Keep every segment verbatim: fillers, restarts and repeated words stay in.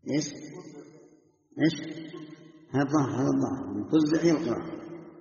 إيش إيش هذا الظاهر هذا الظاهر فزع هي القراءة.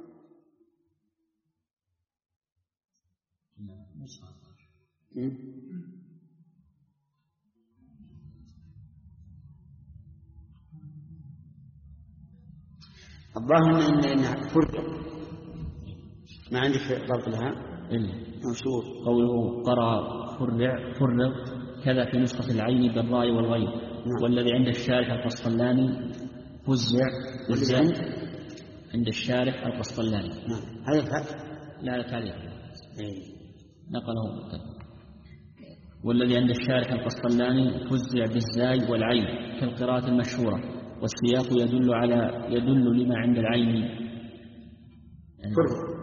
الظاهر إن إنها فرق ما عندك ضبط لها مشهور قوله قرأ فرع فرق كذا في نسخة العين بالراء والغين. نعم. والذي عند الشارح القسطلاني فزع بالزين عند الشارح القسطلاني. نعم. هذا الفتح لا لا تعليق إيه. نقله كذا. والذي عند الشارح القسطلاني فزع بالزاي والعين كالقراءة المشهورة والسياق يدل على يدل لما عند العين يعني فرق.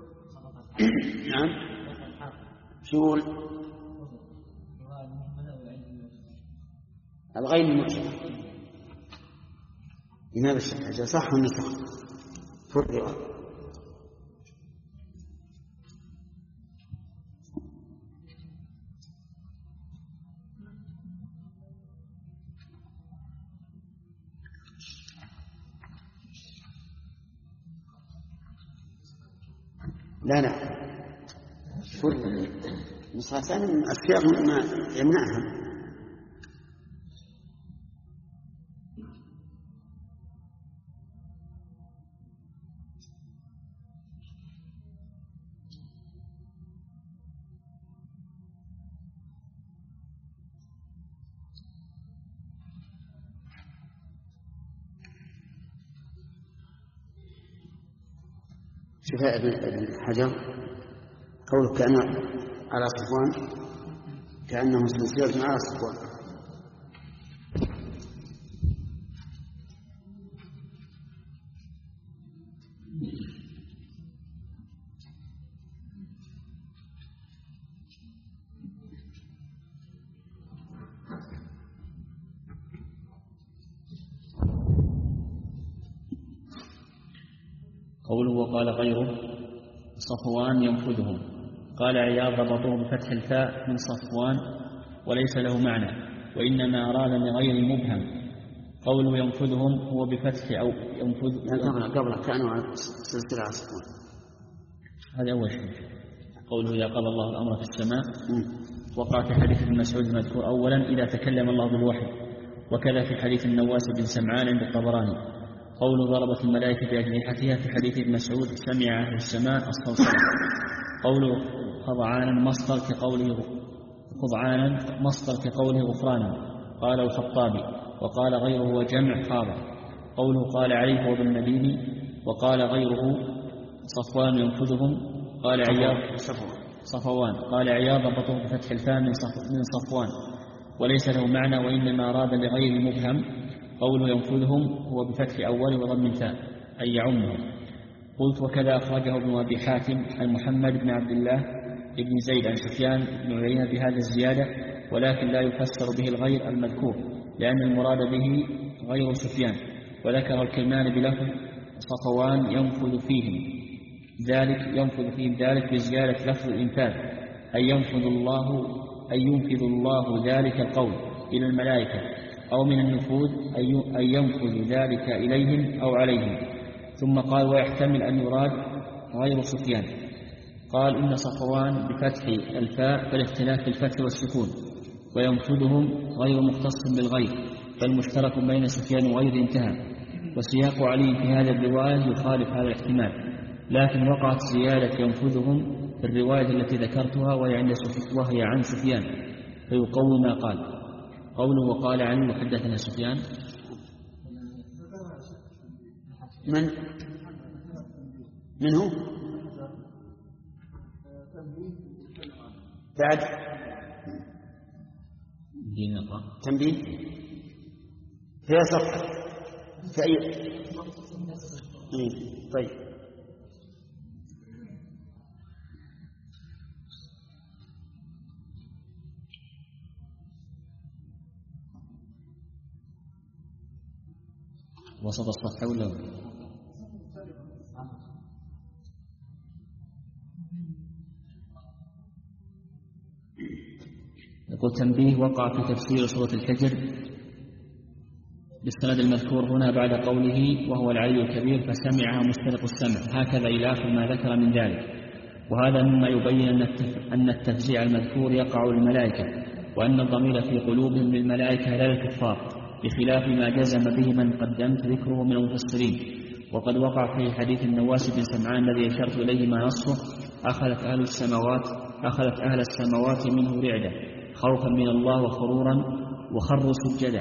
نعم شغل الغين المعجمة لماذا الشك صح النسخ فرق. لا لا فرق نسخة ثانية السياق ما يمنعها. شوف ابن حجر قوله كأنه على صفوان كأنه سلسلة على صفوان. قوله وقال غيره صفوان ينفذهم. قال عياض ربطوه بفتح الفاء من صفوان وليس له معنى وإنما أراد لغير مبهم. قوله ينفذهم هو بفتح أو ينفذ قبل قبل كانوا سلسلة على صفوان. هذا أول شيء. قوله إذا قضى الله الأمر في السماء وقع في حديث ابن مسعود المذكور أولا إذا تكلم الله بالوحي وكذا في حديث النواس بن سمعان عند الطبراني. قوله ضربت الملائكة بأجنحتها في حديث ابن مسعود سمع أهل السماء الصلصلة. قوله خضعانا مصدر كقوله خضعانا مصدر كقوله غفرانا. قال الخطابي وقال غيره وجمع خاضع. قوله قال عليه وابن المديني وقال غيره صفوان ينفذهم. قال عياض صفوان قال عياض ضبطه بفتح الفاء من صفوان وليس له معنى وإنما أراد لغير مبهم. قوله ينفذهم هو بفتح أول وضم الفاء أي يعمهم. قلت وكذا أخرجه ابن أبي حاتم عن محمد بن عبد الله بن زيد عن سفيان بن عيينة بهذا الزيادة ولكن لا يفسر به الغير المذكور لأن المراد به غير سفيان. وذكر الكلمان بلفظ صفوان ينفذ فيهم ذلك ينفذ فيهم ذلك بزيادة لفظ الإنفاذ أي ينفذ الله أي ينفذ الله ذلك القول إلى الملائكة أو من النفوذ أي ينفذ ذلك إليهم أو عليهم. ثم قال ويحتمل أن يراد غير سفيان. قال إن صفوان بفتح الفاء فالاختلاف في الفتح والسكون وينفذهم غير مختص بالغير بل مشترك بين سفيان وغير انتهى. وسياق علي في هذا الرواية يخالف هذا الاحتمال لكن وقعت زيادة ينفذهم في الرواية التي ذكرتها وهي, عند وهي عن سفيان فيقوي ما قال. قوله وقال عنه وحدثنا سفيان من من هو بعد تنبيه في صفحة في أي طيب وسط الصفحة ولا يقول تنبيه وقع في تفسير سورة الحجر بالسند المذكور هنا بعد قوله وهو العلي الكبير فسمعها مسترق السمع، هكذا إلى آخر ما ذكر من ذلك. وهذا مما يبين أن التفزيع المذكور يقع للملائكة، وأن الضمير في قلوبهم للملائكة لا للكفار، بخلاف ما جزم به من قدمت ذكره من المفسرين. وقد وقع في حديث النواس بن سمعان الذي أشرت إليه ما نصه أخذت أهل السماوات أخذت أهل السماوات منه رعدة خوفا من الله وخرورا وخروا سجدا،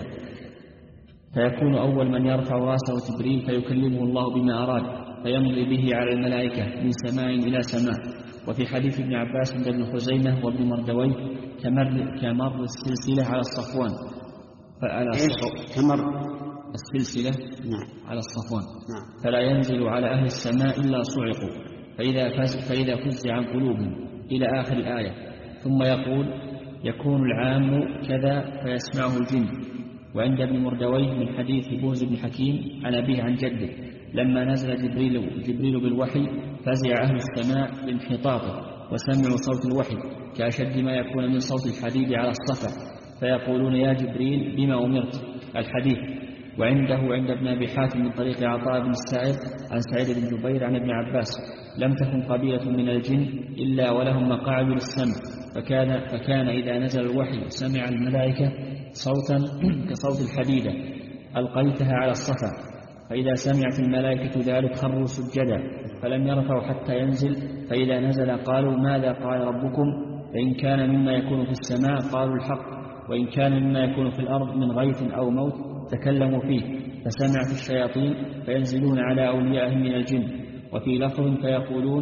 فيكون أول من يرفع رأسه جبريل فيكلمه الله بما أراد، فيمضي به على الملائكة من سماء إلى سماء. وفي حديث ابن عباس عند ابن خزيمة وابن مردويه كمر, كمر السلسلة على الصفوان فعلى كمر السلسلة نعم. على الصفوان نعم. فلا ينزل على أهل السماء إلا صعقوا فإذا فز فإذا فزع عن قلوبهم إلى آخر الآية. ثم يقول يكون العام كذا فيسمعه الجن. وعند ابن مردويه من حديث بوز بن حكيم عن أبيه عن جده لما نزل جبريل, جبريل بالوحي فزع أهل السماء بانحطاطه وسمعوا صوت الوحي كأشد ما يكون من صوت الحديد على الصفا، فيقولون يا جبريل بما أمرت الحديث. وعنده عند ابن أبي حاتم من طريق عطاء بن السائب عن سعيد بن جبير عن ابن عباس لم تكن قبيلة من الجن إلا ولهم مقاعد للسمع، فكان, فكان إذا نزل الوحي سمع الملائكة صوتا كصوت الحديدة ألقيتها على الصفا، فإذا سمعت الملائكة ذلك خروا سجدا فلم يرفعوا حتى ينزل، فإذا نزل قالوا ماذا قال ربكم؟ فإن كان مما يكون في السماء قالوا الحق، وإن كان مما يكون في الأرض من غيث أو موت تكلموا فيه، فسمعت الشياطين فينزلون على أوليائهم من الجن. وفي لفظ فيقولون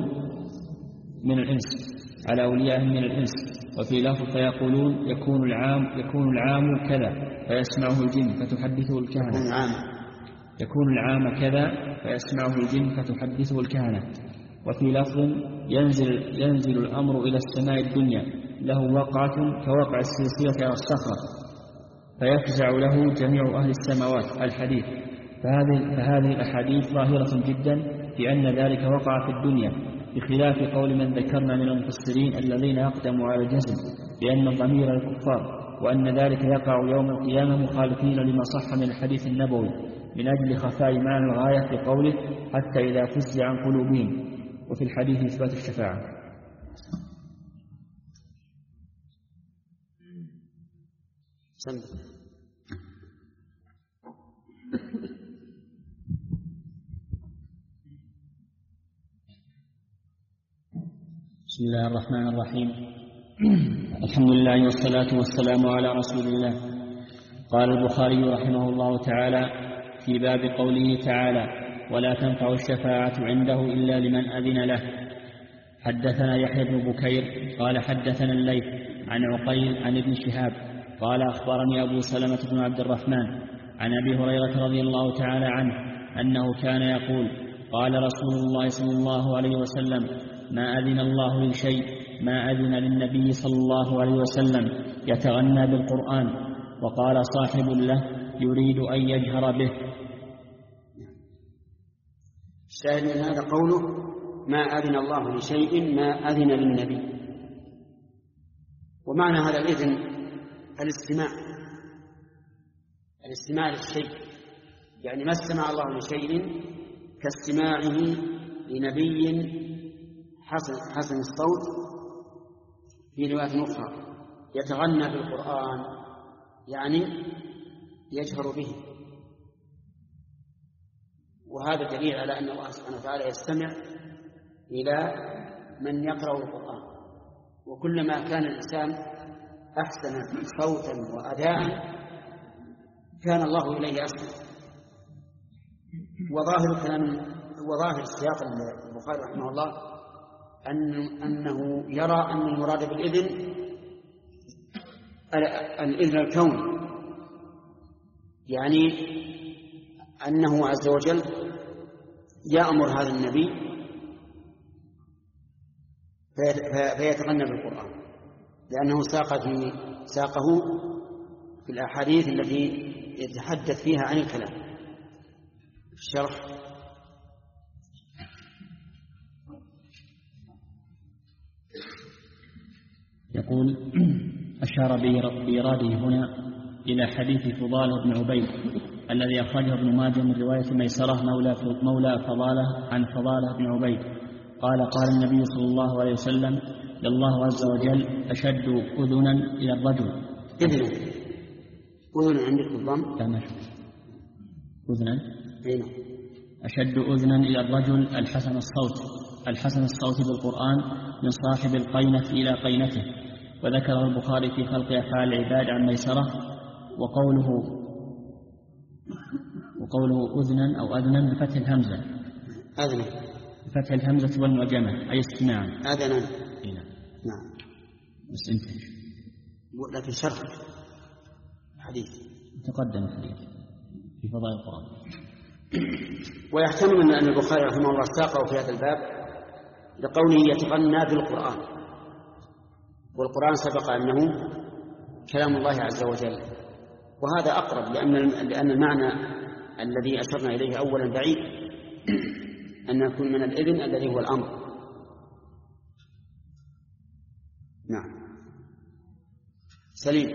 من الإنس على أوليائهم من الإنس. وفي لفظ فيقولون يكون العام يكون العام كذا فيسمعه الجن فتحدثه الكهنة يكون العام كذا فيسمعه الجن فتحدثه الكهنة. وفي لفظ ينزل, ينزل الأمر إلى السماء الدنيا له وقعة كوقع السلسلة على الصخرة فيفزع له جميع أهل السماوات الحديث. فهذه, فهذه الأحاديث ظاهرة جدا في أن ذلك وقع في الدنيا، بخلاف قول من ذكرنا من المفسرين الذين أقدموا على الجزم بأن الضمير الكفار، وأن ذلك يقع يوم القيامة مخالفين لما صح من الحديث النبوي من أجل خفاء معنى الغاية في قوله حتى إذا فزع عن قلوبهم، وفي الحديث إثبات الشفاعة. بسم الله الرحمن الرحيم. الحمد لله والصلاة والسلام على رسول الله. قال البخاري رحمه الله تعالى في باب قوله تعالى ولا تنفع الشفاعة عنده إلا لمن أذن له. حدثنا يحيى بن بكير قال حدثنا الليث عن عقيل عن ابن شهاب قال أخبرني أبو سلمة بن عبد الرحمن عن أبي هريرة رضي الله تعالى عنه أنه كان يقول قال رسول الله صلى الله عليه وسلم ما أذن الله لشيء ما أذن للنبي صلى الله عليه وسلم يتغنى بالقرآن. وقال صاحب له يريد أن يجهر به. الشاهد من هذا قوله ما أذن الله لشيء ما أذن للنبي. ومعنى هذا الإذن الاستماع الاستماع للشيء، يعني ما استمع الله لشيء كاستماعه لنبي حسن, حسن الصوت في رواية أخرى يتغنى بالقرآن، يعني يجهر به. وهذا دليل على أن الله سبحانه وتعالى يستمع إلى من يقرأ القرآن، وكلما كان الإنسان أحسن صوتا وأداء كان الله إليه أسمع. وظاهر كلام وظاهر السياق البخاري رحمه الله أن أنه يرى أن المراد بالإذن الإذن الكوني، يعني أنه عز وجل يأمر هذا النبي فيتغنى بالقرآن، لأنه ساق في ساقه في الأحاديث التي يتحدث فيها عن الكلام. في الشرح يقول أشار بإراده هنا إلى حديث فضال بن عبيد الذي أخرجه ابن ماجه من رواية ميسرة مولى مولى فضالة عن فضالة بن عبيد قال قال النبي صلى الله عليه وسلم الله عز وجل أشد أذنا إلى الرجل. إذن أذن عندك بالضم؟ لا ما شفت أذنا. هنا أشد أذنا إلى الرجل الحسن الصوت الحسن الصوت بالقرآن من صاحب القينة إلى قينته. وذكره البخاري في خلق أفعال العباد عن ميسرة. وقوله وقوله أذنا أو أذنا بفتح الهمزة أذنا بفتح الهمزة والمعجمة أي استماعا. أذنا هنا. نعم بس انتهى لكن شرح حديث تقدم الحديث في فضائل القرآن. ويحتمل أن البخاري رحمه الله ساقه في هذا الباب لقوله يتغنى بالقرآن، والقرآن سبق أنه كلام الله عز وجل، وهذا أقرب لأن لأن المعنى الذي أشرنا إليه أولا بعيد أن يكون من الإذن الذي هو الأمر. نعم سليم.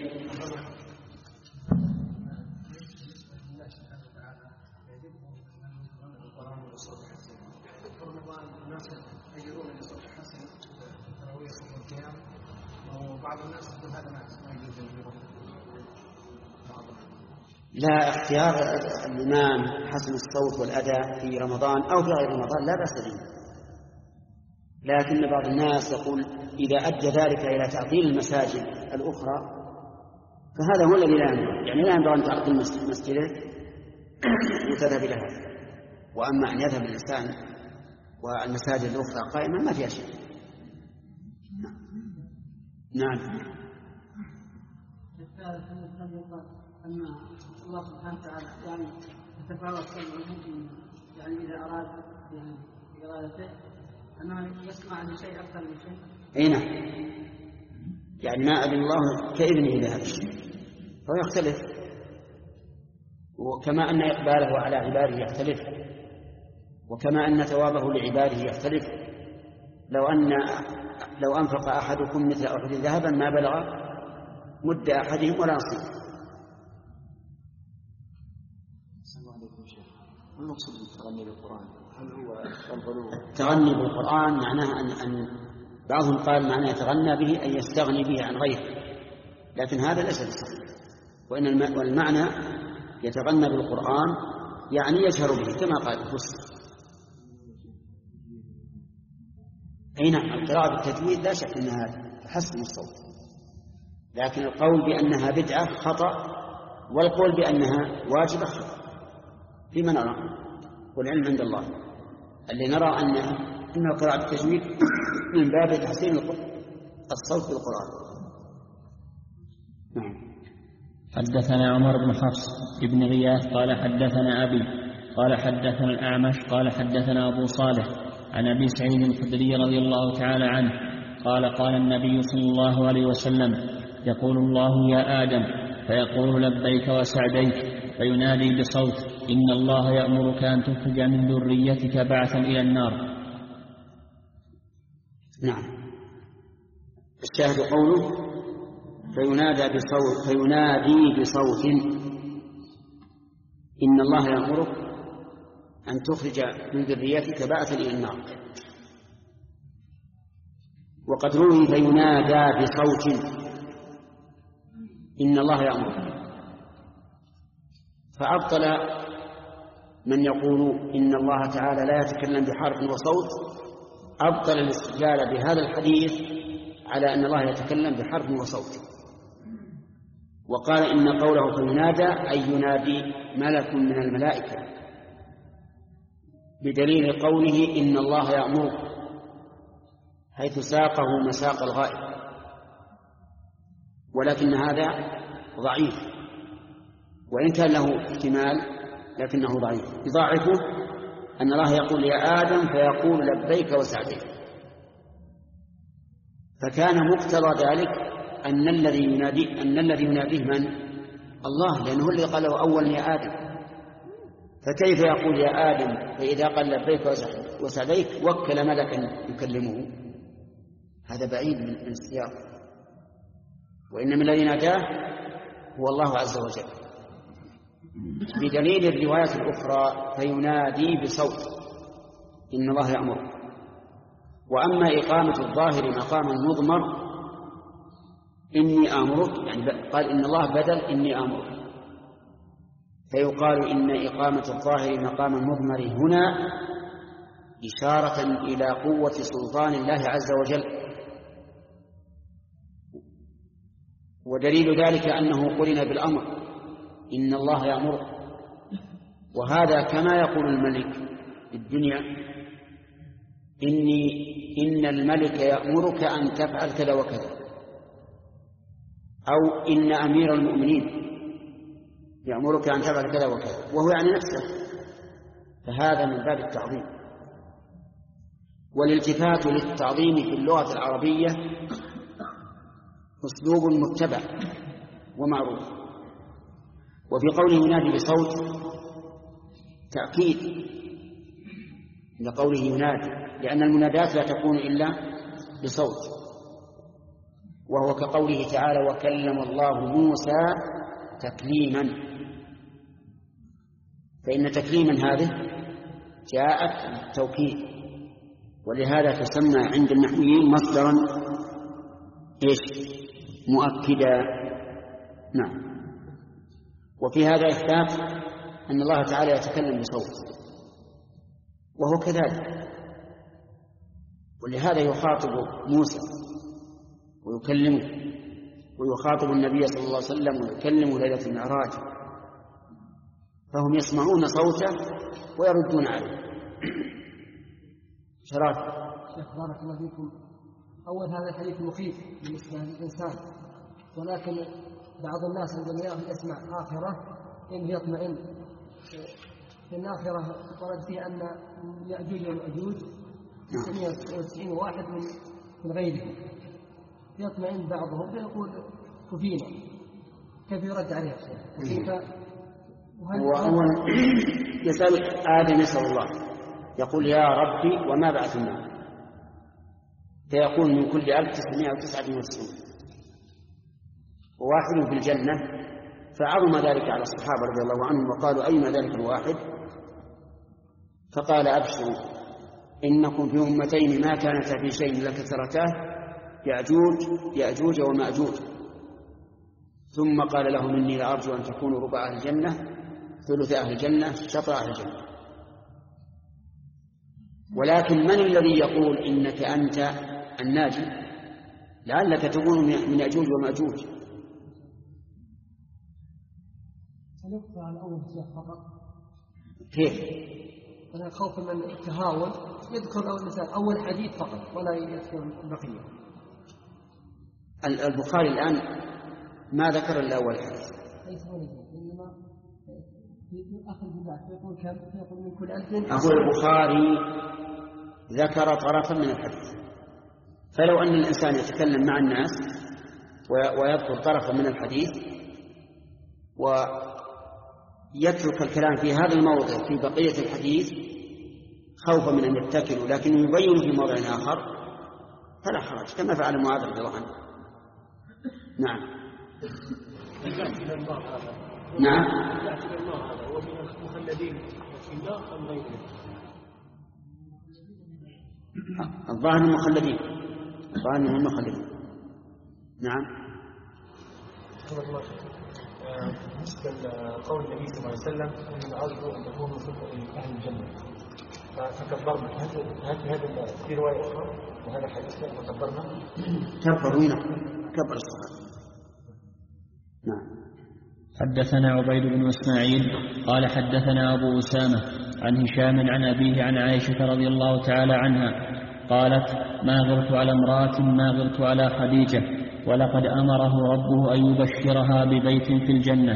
لا، اختيار الإمام حسن الصوت والأداء في رمضان أو في غير رمضان لا بأس به، لكن بعض الناس يقول إذا أدى ذلك إلى تعطيل المساجد الأخرى فهذا هو الذي لا ينبغي، يعني لا ينبغي أن تعطل مسجده وتذهب إلى هذا. وأما أن يذهب الإنسان والمساجد الأخرى قائمة ما فيها شيء. نعم. أن الله سبحانه وتعالى يعني يتفاوت المؤمن، يعني إذا أراد يعني إرادته أنه يسمع لشيء أكثر من شيء. أي نعم، يعني ما أذن الله كإذنه إلى هذا الشيء فهو يختلف، وكما أن إقباله على عباده يختلف، وكما أن ثوابه لعباده يختلف. لو أن لو أنفق أحدكم مثل أحد ذهبا ما بلغ مد أحدهم ولا نصيب. ما المقصود بالتغني بالقرآن؟ هل هو الغلو؟ التغني بالقرآن معناه أن, أن بعضهم قال معناه يتغنى به أن يستغني به عن غيره، لكن هذا ليس بصحيح. وإن المعنى يتغنى بالقرآن يعني يجهر به كما قال الفصل. أي نعم، القراءة بالتجويد لا شك أنها تحسن الصوت، لكن القول بأنها بدعة خطأ، والقول بأنها واجبة خطأ. فيما نرى والعلم عند الله، اللي نرى أن أنه قراءة التجويد من باب تحسين الصوت بالقرآن. نعم. حدثنا عمر بن حفص بن غياث قال حدثنا أبي قال حدثنا الأعمش قال حدثنا أبو صالح عن أبي سعيد الخدري رضي الله تعالى عنه قال قال النبي صلى الله عليه وسلم يقول الله يا آدم فيقول لبيك وسعديك فينادي بصوت إن الله يأمرك أن تخرج من ذريتك بعثا إلى النار. نعم. الشاهد قوله فينادى بصوت فينادي بصوت إن الله يأمرك أن تخرج من ذريتك بعثا إلى النار. وقد روي فينادى بصوت إن الله يأمرك، فأبطل من يقول إن الله تعالى لا يتكلم بحرف وصوت، أبطل الاستدلال بهذا الحديث على أن الله يتكلم بحرف وصوت، وقال إن قوله فينادى أي ينادي ملك من الملائكة، بدليل قوله إن الله يأمرك، حيث ساقه مساق الغائب. ولكن هذا ضعيف، وإن كان له احتمال لكنه ضعيف. يضاعفه أن الله يقول يا آدم فيقول لبيك وسعديك، فكان مقتضى ذلك أن الذي ينادي أن الذي يناديه من؟ الله، لأنه الذي قال له أولا يا آدم، فكيف يقول يا آدم فإذا قال لبيك وسعديك وكل ملكا يكلمه؟ هذا بعيد من السياق، وإنما الذي ناداه هو الله عز وجل. بدليل الرواية الأخرى فينادي بصوت إن الله يأمر. وأما إقامة الظاهر مقام المضمر إني آمرك، يعني قال إن الله بدل إني آمرك، فيقال إن إقامة الظاهر مقام المضمر هنا إشارة إلى قوة سلطان الله عز وجل. ودليل ذلك أنه قرن بالأمر إن الله يأمر. وهذا كما يقول الملك في الدنيا إني إن الملك يأمرك أن تفعل كذا وكذا، أو إن أمير المؤمنين يأمرك أن تفعل كذا وكذا، وهو يعني نفسه، فهذا من باب التعظيم. والالتفات للتعظيم في اللغة العربية أسلوب متبع ومعروف. وفي قوله ينادي بصوت تأكيد لقوله ينادي، لأن المنادات لا تكون إلا بصوت، وهو كقوله تعالى وكلم الله موسى تكليما، فإن تكليما هذه جاءت بالتوكيد، ولهذا تسمى عند النحويين مصدرا إيش مؤكدا. نعم. وفي هذا إثبات أن الله تعالى يتكلم بصوت، وهو كذلك، ولهذا يخاطب موسى ويكلمه، ويخاطب النبي صلى الله عليه وسلم ويكلمه ليلة المعراج، فهم يسمعون صوته ويردون عليه. شرف شيخ بارك الله فيكم، أول هذا الحديث مخيف بالنسبة للإنسان، ولكن بعض الناس عندما يسمع آخرة إنه يطمئن. في الآخرة ورد فيه أن يأجوج ومأجوج تسعمائة وتسعين واحد من غيرهم، يطمئن بعضهم فيقول كفينا. كيف يرد عليه الشيخ؟ وأول يسأل آدم يسأل الله يقول يا ربي وما بعث النار، فيقول من كل ألف تسعمائة وتسعة وتسعين وواحد في الجنة. فعظم ذلك على الصحابة رضي الله عنهم وقالوا أين ذلك الواحد؟ فقال أبشروا إنكم في أمتين ما كانتا في شيء لكثرتاه يأجوج يأجوج ومأجوج. ثم قال لهم إني لأرجو أن تكونوا ربع أهل الجنة ثلث أهل الجنة شطر أهل الجنة. ولكن من الذي يقول إنك أنت الناجي؟ لعلك تكون من يأجوج ومأجوج. سنقطع على أول شيء فقط. كيف؟ أنا خوف من التهاون يذكر أول مثال أول حديث فقط ولا يذكر البقية. البخاري الآن ما ذكر إلا أول حديث. ليس هو إنما أخذ بذلك فيقول كم فيقول من كل ألف. أقول البخاري ذكر طرفا من الحديث، فلو أن الإنسان يتكلم مع الناس ويذكر طرفا من الحديث ويترك الكلام في هذا الموضع في بقية الحديث خوفا من أن يتكلوا، لكن يبين في موضع آخر فلا حرج، كما فعل معاذ رضي الله عنه. نعم نعم الظاهر المخلدين الظاهر من المخلدين. نعم. بالنسبة لقول النبي صلى الله عليه وسلم أن أرجو أن تكونوا من أهل الجنة فكبرنا، هل هذا في رواية أخرى وهذا حديث فكبرنا؟ كبر وين كبر الصلاة. نعم. حدثنا عبيد بن إسماعيل قال حدثنا أبو أسامة عن هشام عن أبيه عن عائشة رضي الله تعالى عنها قالت ما غرت على امرأة ما غرت على خديجة ولقد أمره ربه أن يبشرها ببيت في الجنة.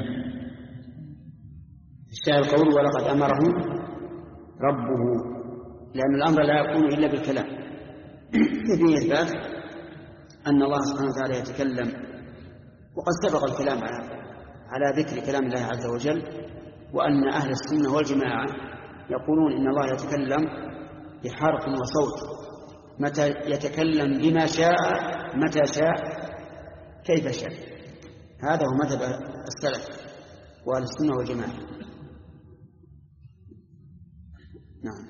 الشاهد القول ولقد أمره ربه، لأن الأمر لا يكون إلا بالكلام. فيه إثبات أن الله سبحانه وتعالى يتكلم، وقد سبق الكلام على على ذكر كلام الله عز وجل، وأن أهل السنة والجماعة يقولون إن الله يتكلم بحرف وصوت، متى يتكلم بما شاء متى شاء كيف شاء. هذا هو مذهب السلف، وأهل السنة والجماعة. نعم.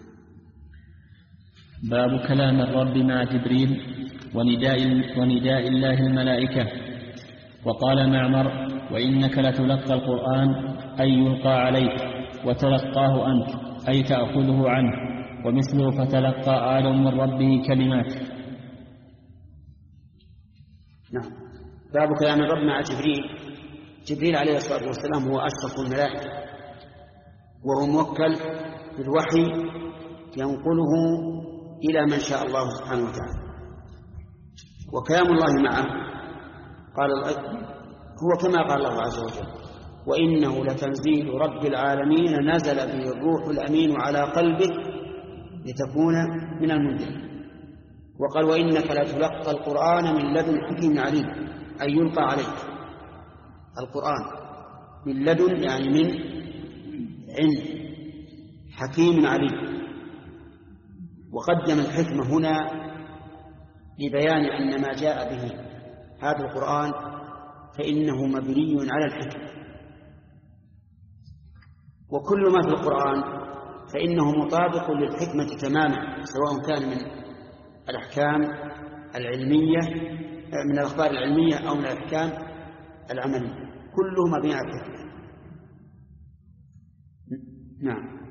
باب كلام الرب مع جبريل ونداء, ونداء الله الملائكة. وقال معمر: وإنك لتلقى القرآن أي يلقى عليك، وتلقاه أنت أي تأخذه عنه، ومثله فتلقى آدم من ربه كلمات. نعم. باب كلام الرب مع جبريل. جبريل عليه الصلاة والسلام هو أشرف الملائكة، وهو موكل بالوحي ينقله إلى من شاء الله سبحانه وتعالى. وكلام الله معه قال هو كما قال الله عز وجل: وإنه لتنزيل رب العالمين نزل به الروح الأمين على قلبك لتكون من المنذرين. وقال: وإنك لتلقى القرآن من لدن حكيم عليم، أي يلقى عليك القرآن من لدن يعني من علم حكيم عليم. وقدم الحكمة هنا لبيان أن ما جاء به هذا القرآن فإنه مبني على الحكمة، وكل ما في القرآن فإنه مطابق للحكمة تماما، سواء كان من الأحكام العلمية من الأخبار العلمية أو من الأحكام العملية، كله مبني على الحكمة. نعم.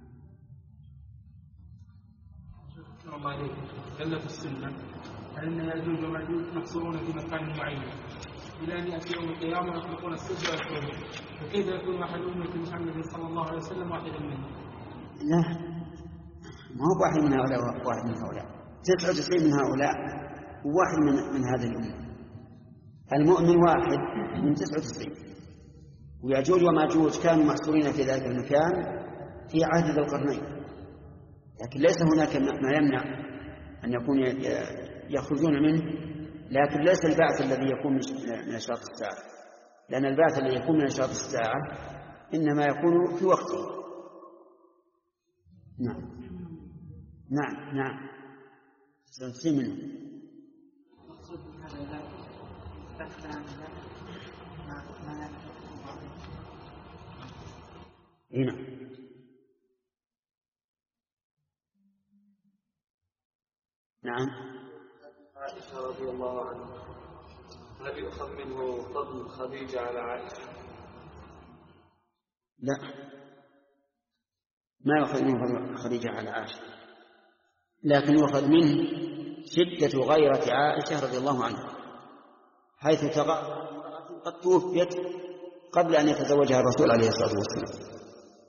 الله عليك. دلت السنة على أن يأجوج ومأجوج محصورون في مكان معين إلى أن يأتي يوم القيامة ويخلقون السجن ويكفرون، فكيف يكون أحد أمة محمد صلى الله عليه وسلم واحدا منهم؟ لا، ما هو واحد من هؤلاء واحد من هؤلاء، تسعة وتسعين من هؤلاء وواحد من, من هذه الأمة. المؤمن واحد من تسعة وتسعين، ويأجوج ومأجوج كانوا محصورين في ذلك المكان في عهد ذي القرنين، لكن ليس هناك ما يمنع أن يكون يخرجون منه، لكن ليس البعث الذي يكون من أشراط الساعة، لأن البعث الذي يكون من أشراط الساعة إنما يكون في وقته. نعم نعم نعم سنسي منه. هنا نعم. عائشة رضي الله عنها، هل يؤخذ منه فضل خديجة على عائشة؟ لا، ما يؤخذ منه فضل خديجة على عائشة، لكن يؤخذ منه شدة غيرة عائشة رضي الله عنها، حيث ترى قد توفيت قبل أن يتزوجها الرسول عليه الصلاة والسلام.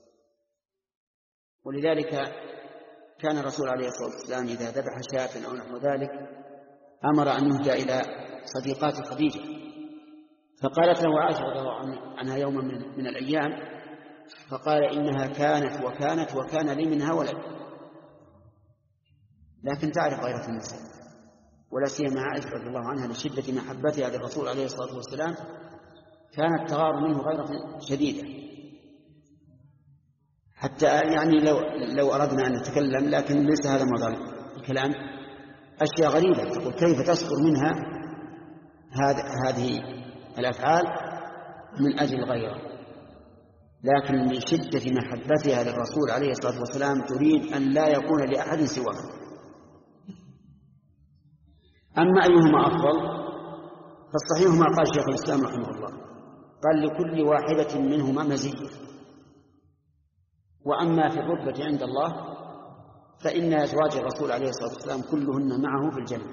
ولذلك كان الرسول عليه الصلاة والسلام إذا ذبح شاة أو نحو ذلك أمر أن يهدى إلى صديقات خديجة، فقالت له عائشة رضي الله عنها يوم من, من الأيام، فقال: إنها كانت وكانت وكان لي منها ولد. لكن تعرف غيرة النساء، ولا سيما عائشة رضي الله عنها لشدة محبتها للرسول عليه الصلاة والسلام كانت تغار منه غيرة شديدة، حتى يعني لو لو أردنا أن نتكلم، لكن ليس هذا موضوع الكلام، أشياء غريبة تقول كيف تصدر منها هذه الأفعال من أجل غيره، لكن من شدة محبتها للرسول عليه الصلاة والسلام تريد أن لا يكون لأحد سواه. أما أيهما أفضل فالصحيح ما قال شيخ الإسلام رحمه الله، قال: لكل واحدة منهما مزية. وأما في الرتبة عند الله فإن أزواج الرسول عليه الصلاة والسلام كلهن معه في الجنة.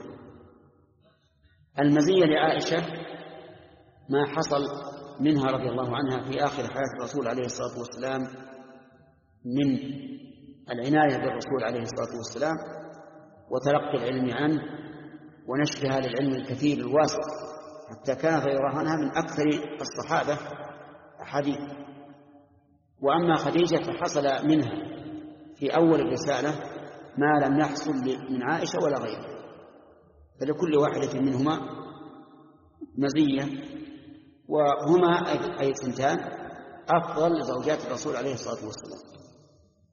المزية لعائشة ما حصل منها رضي الله عنها في آخر حياة الرسول عليه الصلاة والسلام من العناية بالرسول عليه الصلاة والسلام وتلقي العلم عنه ونشرها للعلم الكثير الواسع، حتى كانت يراهنها من أكثر الصحابة حديث. وأما خديجة فحصل منها في أول الرسالة ما لم يحصل من عائشة ولا غيرها، فلكل واحدة منهما مزية، وهما أي سنتان أفضل زوجات الرسول عليه الصلاة والسلام.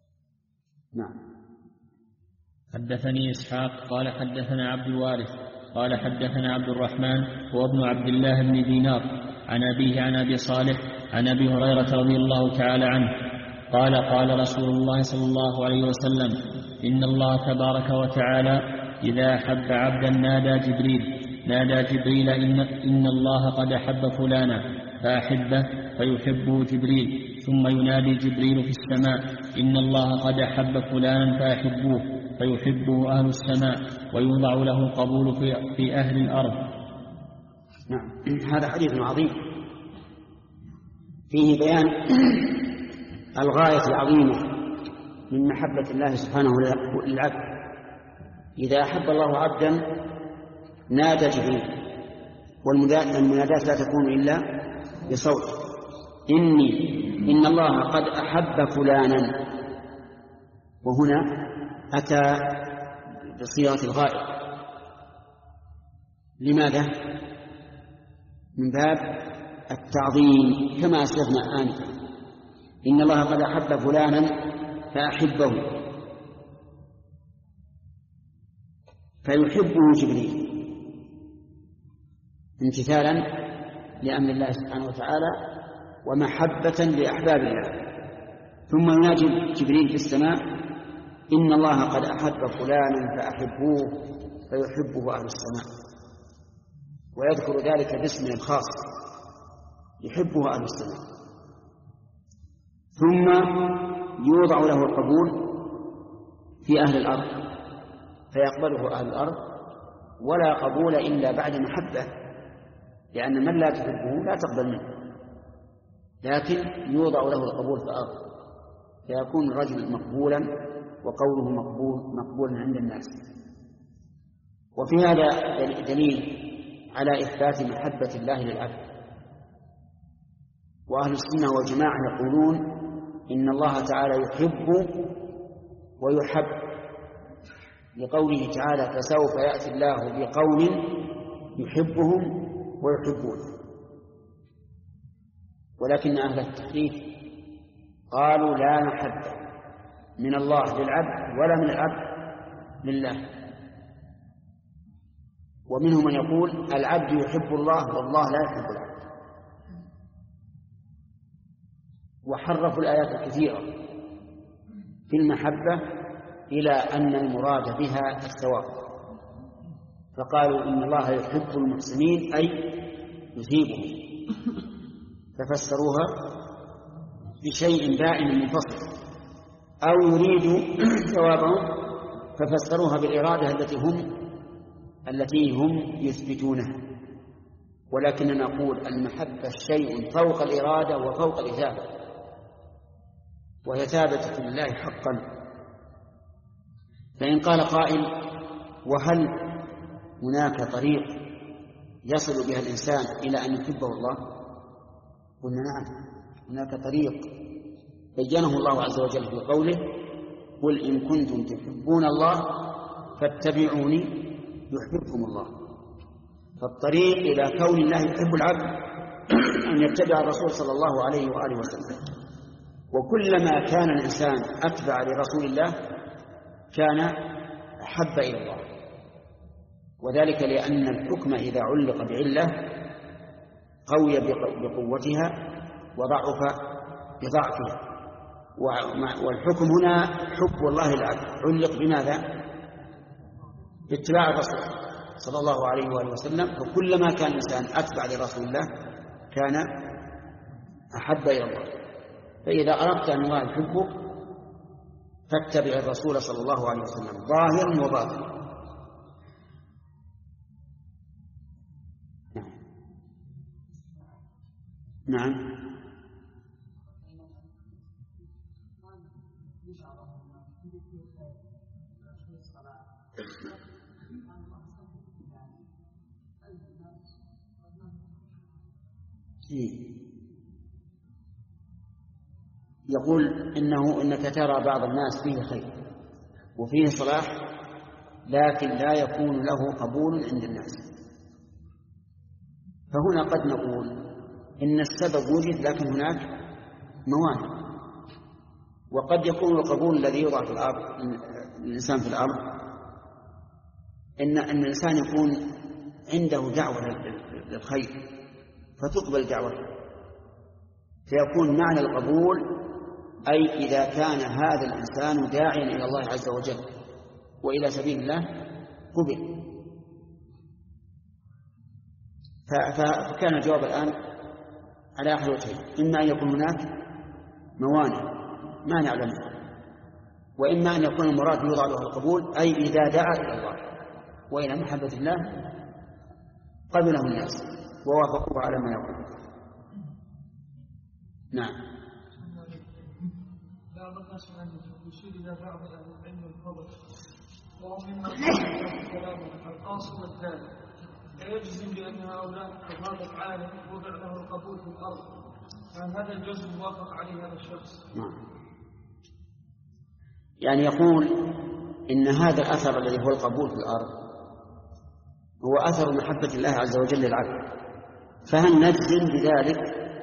نعم. حدثني إسحاق قال حدثنا عبد الوارث قال حدثنا عبد الرحمن هو ابن عبد الله بن دينار عن أبيه عن أبي صالح عن أبي هريرة رضي الله تعالى عنه قال قال رسول الله صلى الله عليه وسلم إن الله تبارك وتعالى إذا أحب عبدا نادى جبريل نادى جبريل إن, إن الله قد أحب فلانا فأحبه فيحبه جبريل ثم ينادي جبريل في السماء إن الله قد أحب فلانا فأحبوه فيحبه أهل السماء ويوضع له القبول في, في أهل الأرض. نعم، هذا حديث عظيم فيه بيان الغاية العظيمة من محبة الله سبحانه للعبد. إذا أحب الله عبدا نادى جبريل، والمنادات لا تكون إلا بصوت، إني إن الله قد أحب فلانا، وهنا أتى بصيغة الغائب. لماذا؟ من باب التعظيم كما أسلفنا آنفا، إن الله قد أحب فلانا فأحبه فيحبه جبريل امتثالا لأمر الله سبحانه وتعالى ومحبة لأحباب الله. ثم ينادي جبريل في السماء إن الله قد أحب فلانا فأحبوه فيحبه أهل السماء، ويذكر ذلك باسمه الخاص يحبه أهل السماء. ثم يوضع له القبول في أهل الأرض فيقبله أهل الأرض، ولا قبول إلا بعد محبة، لأن من لا تحبه لا تقبل منه، لكن يوضع له القبول في الأرض فيكون الرجل مقبولا وقوله مقبول مقبولا عند الناس. وفي هذا دليل على إثبات محبة الله للعبد. وأهل السنة والجماعة يقولون إن الله تعالى يحب ويحب، لقوله تعالى فسوف يأتي الله بقوم يحبهم ويحبونه. ولكن أهل التحريف قالوا لا محبة من الله للعبد ولا من العبد لله. ومنهم من يقول العبد يحب الله والله لا يحب العبد، وحرفوا الآيات الكثيرة في المحبة إلى أن المراد بها الثواب، فقالوا إن الله يحب المحسنين أي يثيبهم، ففسروها بشيء دائم منفصل، أو يريد ثوابهم ففسروها بالإرادة التي هم التي هم يثبتونها. ولكننا نقول المحبة شيء فوق الإرادة وفوق الإثابة، وهي ثابتة لله حقا. فإن قال قائل وهل هناك طريق يصل بها الإنسان إلى أن يحبه الله؟ قلنا نعم، هناك طريق بينه الله عز وجل في قوله قل إن كنتم تحبون الله فاتبعوني يحبكم الله. فالطريق إلى كون الله يحب العبد أن يتبع الرسول صلى الله عليه وآله وسلم، وكلما كان الإنسان أتبع لرسول الله كان أحب إلى الله، وذلك لأن الحكم إذا علق بعلة قوي بقوتها وضعف بضعفها، والحكم هنا حب الله العبد علق بماذا؟ باتباع الرسول صلى الله عليه وآله وسلم. فكلما كان الإنسان أتبع لرسول الله كان أحب إلى الله. فإذا أردت أن الله يحبك فاتبع الرسول صلى الله عليه وسلم ظاهرا وباطنا. نعم. يقول إنه إنك ترى بعض الناس فيه خير وفيه صلاح لكن لا يكون له قبول عند الناس، فهنا قد نقول إن السبب وجد لكن هناك موانع، وقد يكون القبول الذي يوضع في الأرض الإنسان في الأرض إن أن الإنسان يكون عنده دعوة للخير فتقبل دعوته، فيكون معنى القبول أي إذا كان هذا الإنسان داعيا إلى الله عز وجل وإلى سبيل الله قبل. فكان الجواب الآن على أحد وجهين: إما أن يكون هناك موانع ما نعلمها، وإما أن يكون المراد يوضع له القبول أي إذا دعا إلى الله وإلى محبة الله قبله الناس ووافقوه على ما يقول. نعم. بعض الناس يشير إلى بعض العلم الفضل وهم مما قال كلامه القاصد والثاني، فيجزم بأن هؤلاء هذا العالم وضع له القبول في الأرض، فهل هذا الجزم موافق عليه هذا الشخص؟ نعم. يعني يقول إن هذا الأثر الذي هو القبول في الأرض هو أثر محبة الله عز وجل للعبد، فهل نجزم بذلك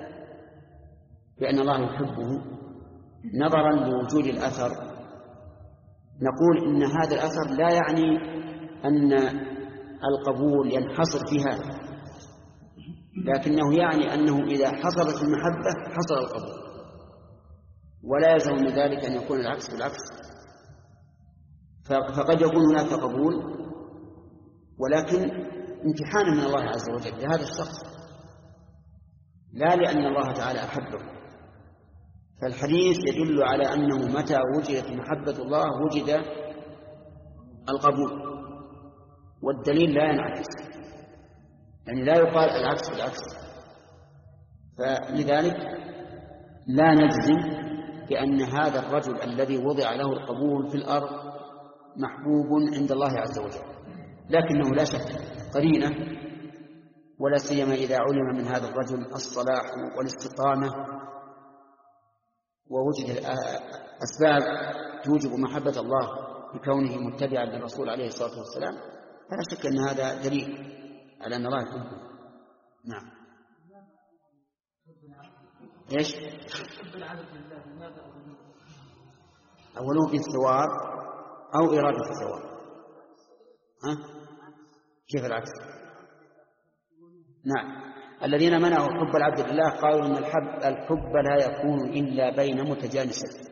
بأن الله يحبه نظرا لوجود الأثر؟ نقول إن هذا الأثر لا يعني أن القبول ينحصر في هذا، لكنه يعني أنه إذا حصلت المحبة حصل القبول، ولا يلزم من ذلك أن يكون العكس بالعكس. فقد يكون هناك قبول ولكن امتحانا من الله عز وجل لهذا الشخص، لا لأن الله تعالى أحبه. فالحديث يدل على أنه متى وجدت محبة الله وجد القبول، والدليل لا ينعكس، يعني لا يقال العكس بالعكس. فلذلك لا نجزم بأن هذا الرجل الذي وضع له القبول في الأرض محبوب عند الله عز وجل، لكنه لا شك قرينة، ولا سيما إذا علم من هذا الرجل الصلاح والاستقامة ووجد أسباب توجب محبة الله بكونه متبعا للرسول عليه الصلاة والسلام، فلا شك أن هذا دليل على أن الله يحبه. نعم. إيش؟ أوله بالثواب أو إرادة الثواب. ها؟ كيف العكس؟ نعم. الذين منعوا حب العبد لله قالوا إن الحب, الحب لا يكون إلا بين متجانسين،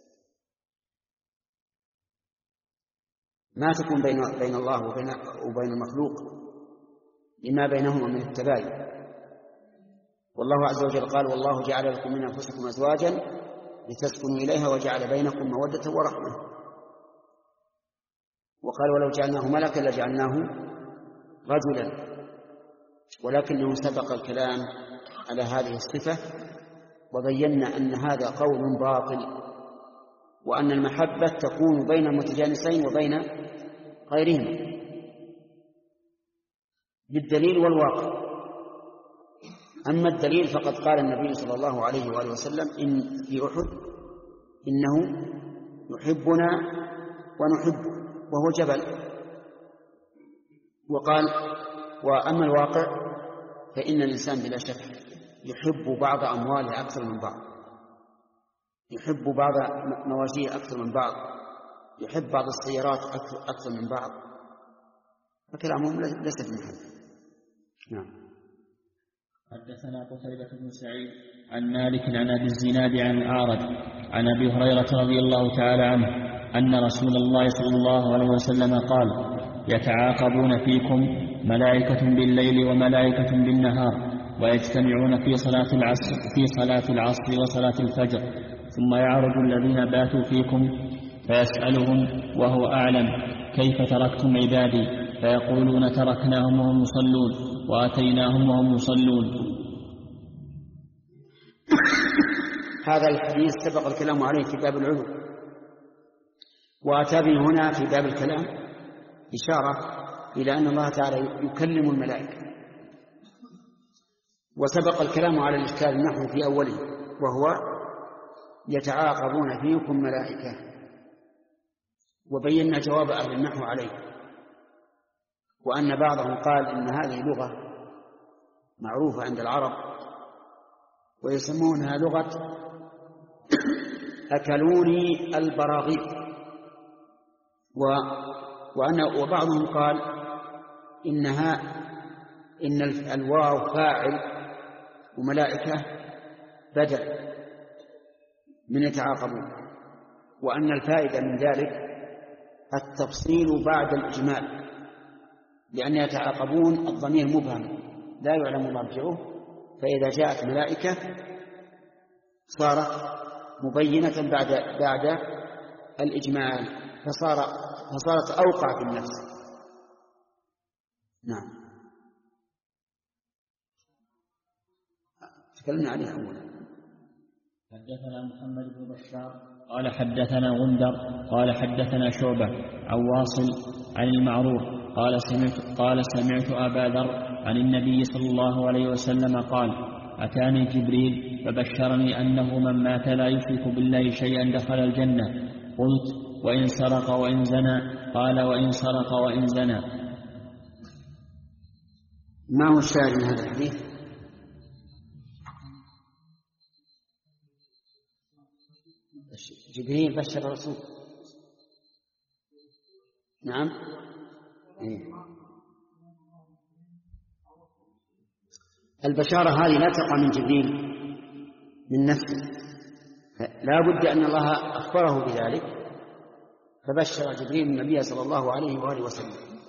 ما تكون بين, بين الله وبين, وبين المخلوق لما بينهما من التباين. والله عز وجل قال: والله جعل لكم من أنفسكم أزواجا لتسكنوا إليها وجعل بينكم مودة ورحمة. وقال: ولو جعلناه ملكا لجعلناه رجلا، ولكنه سبق الكلام على هذه الصفة وبينا أن هذا قول باطل، وأن المحبة تكون بين المتجانسين وبين غيرهم بالدليل والواقع. أما الدليل فقد قال النبي صلى الله عليه وآله وسلم إن في أحد إنه يحبنا ونحبه وهو جبل. وقال: وأما الواقع فإن الإنسان بلا شك يحب بعض أمواله أكثر من بعض، يحب بعض مواشيه أكثر من بعض، يحب بعض السيارات أكثر من بعض، فكلامهم ليست محبة. نعم. حدثنا قتيبة بن سعيد عن مالك عن أبي الزناد عن الأعرج عن أبي هريرة رضي الله تعالى عنه أن رسول الله صلى الله عليه وسلم قال: يتعاقبون فيكم ملائكة بالليل وملائكة بالنهار، ويجتمعون في صلاة العصر في صلاة العصر وصلاة الفجر، ثم يعرج الذين باتوا فيكم فيسألهم وهو أعلم: كيف تركتم عبادي؟ فيقولون: تركناهم وهم يصلون وأتيناهم وهم يصلون. هذا الحديث سبق الكلام عليه في باب العلو، وأتى به هنا في باب الكلام إشارة إلى أن الله تعالى يكلم الملائكة. وسبق الكلام على الإشكال النحو في أوله، وهو يتعاقبون فيكم ملائكة، وبينا جواب أهل النحو عليه، وأن بعضهم قال إن هذه لغة معروفة عند العرب ويسمونها لغة أكلوني البراغيث، وأنا وبعضهم قال إنها إن الواو فاعل وملائكة بدل من يتعاقبون، وأن الفائدة من ذلك التفصيل بعد الإجمال، لأن يتعاقبون الضمير مبهم لا يعلم مرجعه، فإذا جاءت ملائكة صارت مبينة بعد بعد الإجمال، فصار فصارت أوقع في النفس. نعم، تكلمنا عليه أولا. حدثنا محمد بن بشار قال حدثنا غندر قال حدثنا شعبة عن واصل عن المعرور قال سمعت قال سمعت أبا ذر عن النبي صلى الله عليه وسلم قال: أتاني جبريل فبشرني أنه من مات لا يشرك بالله شيئا دخل الجنة. قلت: وإن سرق وإن زنى؟ قال: وإن سرق وإن زنى. ما هو الشاهد من هذا الحديث؟ جبريل بشر الرسول. نعم. إيه. البشارة هذه لا تقع من جبريل من نفسه، لا بد أن الله أخبره بذلك، فبشر جبريل النبي صلى الله عليه وآله وسلم.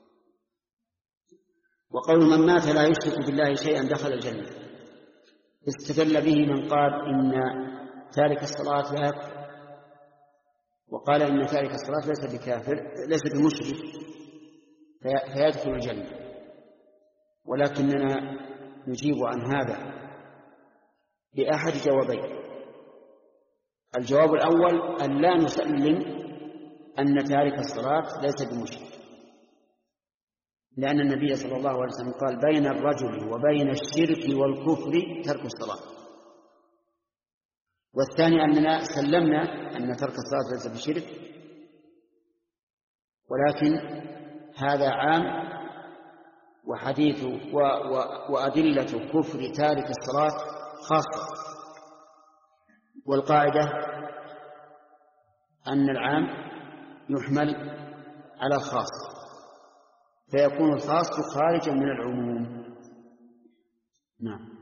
وقول من مات لا يشرك بالله شيئا دخل الجنة استدل به من قال إن تارك الصلاة لا يكفر، وقال إن تارك الصلاة ليس بكافر ليس بمشرك فيدخل الجنة. ولكننا نجيب عن هذا بأحد جوابين. الجواب الأول أن لا نسلم أن تارك الصلاة ليس بمشرك، لأن النبي صلى الله عليه وسلم قال: بين الرجل وبين الشرك والكفر ترك الصلاة. والثاني أننا سلمنا أن ترك الصلاة ليس بشرك، ولكن هذا عام، وحديث و و وأدلة كفر تارك الصلاة خاصة. والقاعدة أن العام يحمل على الخاص، فيكون الخاص خارجا من العموم. نعم.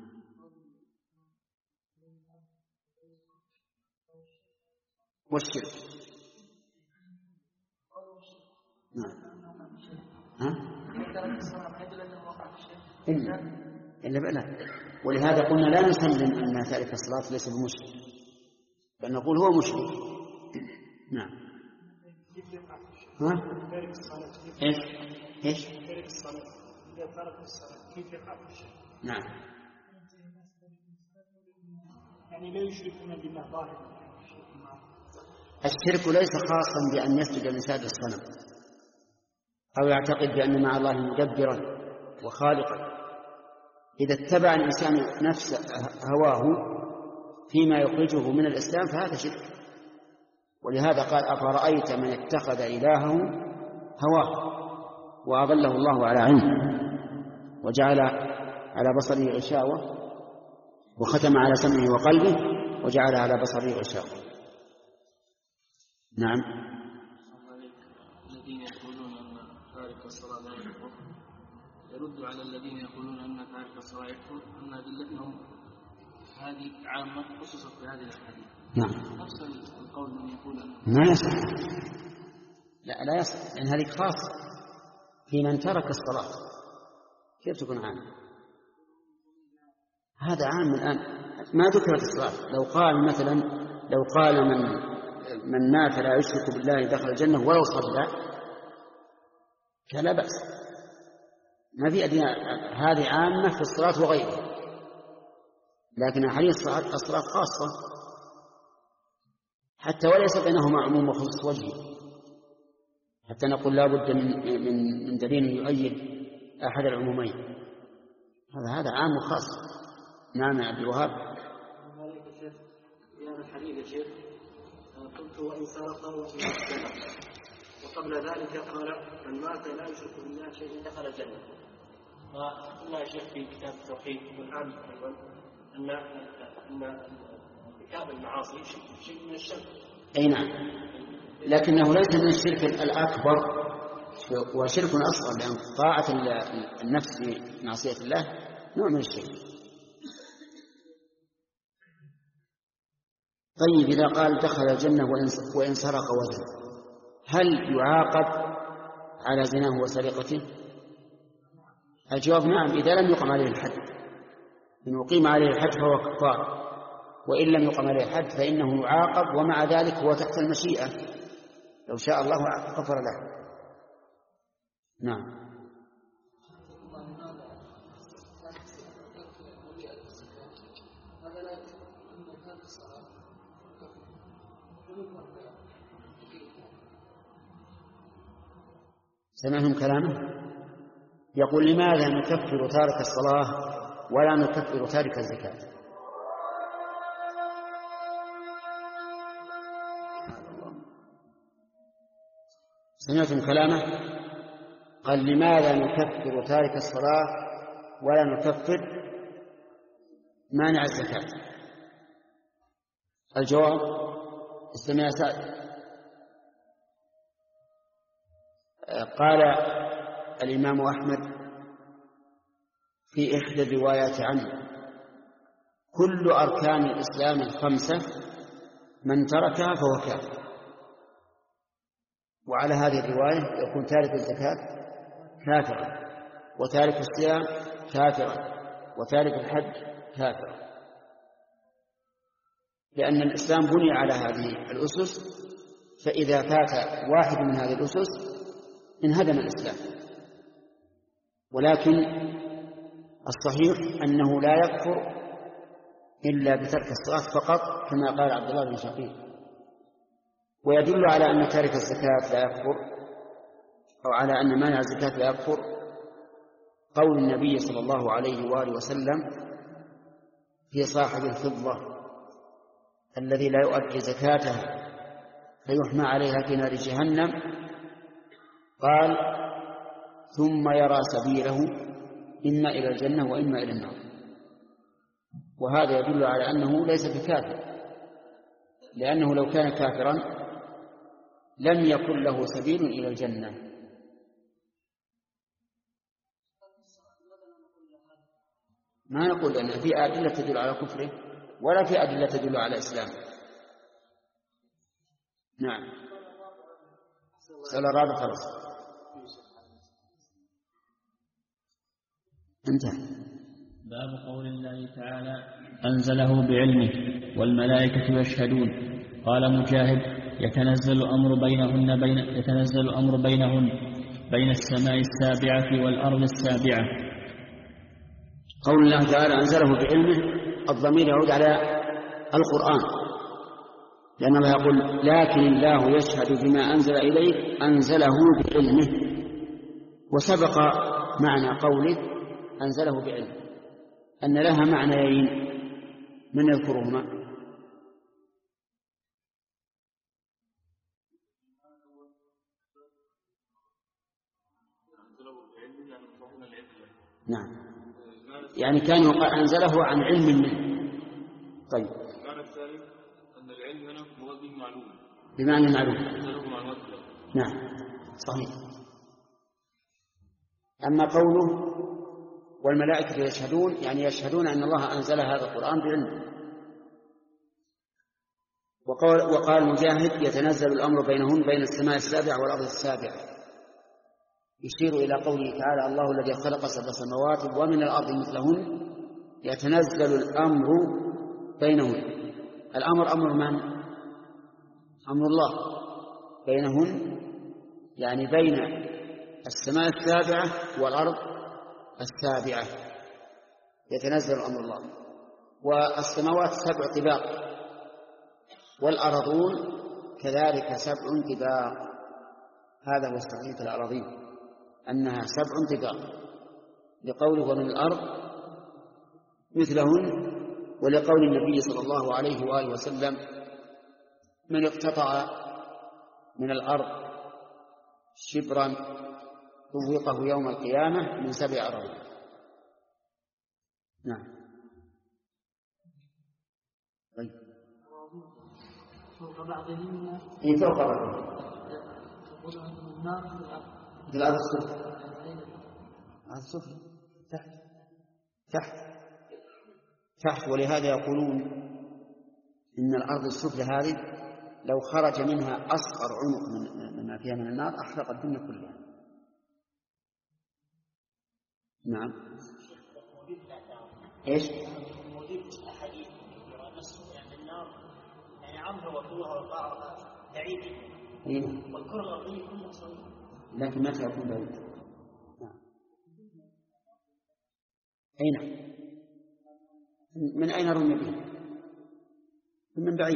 والشرك. نعم. ها؟ إلا إلا بلا. ولهذا قلنا لا نسلم أن تارك الصلاة ليس بمشرك، بل نقول هو مشرك. نعم. ها؟ إيش؟ إيش؟ تارك الصلاة إذا ترك الصلاة كيف يقع الشرك؟ نعم. يعني لا يشركون بالله ظاهرا. الشرك ليس خاصا بأن يسجد لسائر الصنم أو يعتقد بأن مع الله مدبرا وخالقا. إذا اتبع الإنسان نفس هواه فيما يخرجه من الإسلام فهذا شرك. ولهذا قال: أفرأيت من اتخذ إلهه هواه وأضله الله على علم وجعل على بصره غشاوة وختم على سمعه وقلبه وجعل على بصره غشاوة. نعم. الذين يقولون أن تارك الصلاة لا يكفر يرد على الذين يقولون أن تارك الصلاة يكفر أن أدلتهم هذه عامة خصوصا في هذه الأحاديث. نعم. نفس القول من يقول أن ما يصح. لا لا يصح، لأن هذه خاصة في من ترك الصلاة. كيف تكون عام؟ هذا عام الآن ما ذكرت الصلاة. لو قال مثلا لو قال من من مات لا يشرك بالله دخل الجنة ولو صلى فلا بأس، ما في أدنى. هذه عامة في الصلاة وغيرها، لكن حديث الصلاة خاصة حتى وليس بينهما عموم وخصوص وجهي، حتى نقول لا بد من من من دليل يؤيد أحد العمومين. هذا هذا عام وخاص. نعم يا عبد الوهاب. في هذا الحديث يا شيخ قلت: وإن سرق وإن زنى، وقبل ذلك قال: من مات لا يشرك بالله شيئا دخل الجنة. وقلنا يا شيخ في كتاب التوحيد والآن أيضا أن أن ارتكاب المعاصي شيء من الشرك. أي نعم، لكنه ليس من الشرك الأكبر وشرك أصغر، لأن طاعة النفس في معصية الله نوع من الشرك. طيب إذا قال دخل الجنة وإن سرق وزن، هل يعاقب على زناه وسرقته؟ الجواب نعم، إذا لم يقم عليه الحد. إن أقيم عليه الحد فهو كفار، وإن لم يقم عليه الحد فإنه يعاقب، ومع ذلك هو تحت المشيئة، لو شاء الله غفر له. نعم. سمعتم كلامه؟ يقول لماذا نكفر تارك الصلاة ولا نكفر تارك الزكاة؟ سمعتم كلامه؟ قال لماذا نكفر تارك الصلاة ولا نكفر مانع الزكاة؟ الجواب استمع سعد. قال الإمام أحمد في إحدى الروايات عنه: كل أركان الإسلام الخمسة من تركها فهو كافر. وعلى هذه الرواية يكون تارك الزكاة كافرا، وتارك الصيام كافرا، وتارك الحج كافرا، لأن الإسلام بني على هذه الأسس، فإذا فات واحد من هذه الأسس انهدم الإسلام. ولكن الصحيح أنه لا يكفر إلا بترك الصلاة فقط، كما قال عبد الله بن شقيق. ويدل على أن تارك الزكاة لا يكفر، أو على أن مانع الزكاة لا يكفر، قول النبي صلى الله عليه وآله وسلم في صاحب الفضة الذي لا يؤدي زكاته فيحمى عليها في نار جهنم، قال: ثم يرى سبيله إما إلى الجنة وإما إلى النار. وهذا يدل على أنه ليس بكافر، لأنه لو كان كافرا لم يكن له سبيل إلى الجنة. ما نقول أن في أدلة تدل على كفره ولا في أدلة تدل على إسلامه. نعم. سؤال الرابع خلاص انتهى. باب قول الله تعالى: أنزله بعلمه والملائكة يشهدون. قال مجاهد: يتنزل الأمر بينهن بين يتنزل الأمر بينهن بين السماء السابعة والأرض السابعة. قول الله تعالى: أنزله بعلمه، الضمير يعود على القرآن، لأن الله يقول: لكن الله يشهد بما أنزل إليك أنزله بعلمه. وسبق معنى قوله أنزله بعلمه أن لها معنيين، من يذكرهما؟ نعم، يعني كان يقال أنزله عن علم منه. طيب، المعنى الثاني أن العلم هنا مراد به معلوم، بمعنى معلوم. نعم صحيح. أما قوله والملائكة يشهدون، يعني يشهدون أن الله أنزل هذا القرآن بعلمه. وقال, وقال مجاهد: يتنزل الأمر بينهن بين السماء السابعة والأرض السابعة، يشير إلى قوله تعالى: الله الذي خلق سبع سماوات ومن الأرض مثلهن يتنزل الأمر بينهن. الأمر أمر من؟ أمر الله. بينهن يعني بين السماء السابعة والأرض السابعة يتنزل أمر الله. والسماوات سبع طباق، والأرضون كذلك سبع طباق. هذا هو الصحيح في الأراضين، أنها سبع طباق، لقوله ومن الأرض مثلهن، ولقول النبي صلى الله عليه وآله وسلم: من اقتطع من الأرض شبرا طوقه يوم القيامة من سبع أراضين. نعم. طيب. فوق بعضهن إيه فوق بعضهن؟ في الأرض السفلى. الأرض السفلى تحت تحت تحت ولهذا يقولون إن الأرض السفلى هذه لو خرج منها أصغر عنق مما فيها من النار أحرق الدنيا كلها. نعم. إيش؟ موجود أحاديث أن السفلى عند النار يعني عرضها وطولها وقعرها بعيد والكرة الأرضية كلها صغيرة. لكن متى يكون بعيد؟ نعم. أين؟ من أين رمي به؟ من بعيد.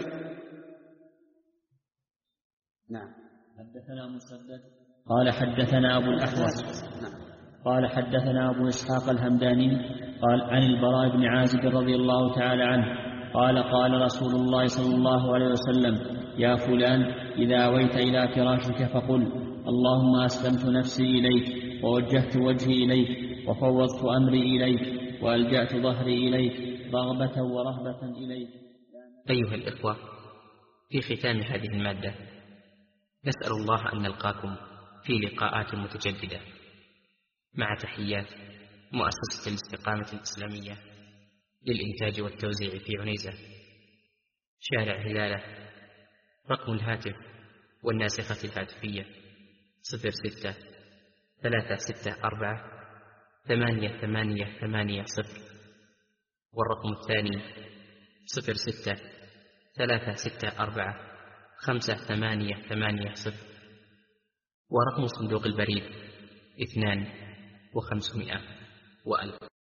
نعم. حدثنا مسدد قال حدثنا أبو الأحوص قال حدثنا أبو إسحاق الهمداني قال عن البراء بن عازب رضي الله تعالى عنه قال قال رسول الله صلى الله عليه وسلم يا فلان إذا أويت إلى فراشك فقل اللهم أسلمت نفسي إليك ووجهت وجهي إليك وفوضت أمري إليك وألجأت ظهري إليك رغبة ورهبة إليك. أيها الإخوة، في ختام هذه المادة نسأل الله أن نلقاكم في لقاءات متجددة مع تحيات مؤسسة الاستقامة الإسلامية للإنتاج والتوزيع في عنيزة، شارع هلالة. رقم الهاتف والناسخة الهاتفية صفر ستة ثلاثة ستة أربعة ثمانية ثمانية ثمانية صفر، والرقم الثاني صفر ستة ثلاثة ستة أربعة خمسة ثمانية ثمانية صفر، ورقم صندوق البريد اثنان وخمسمائة وألف.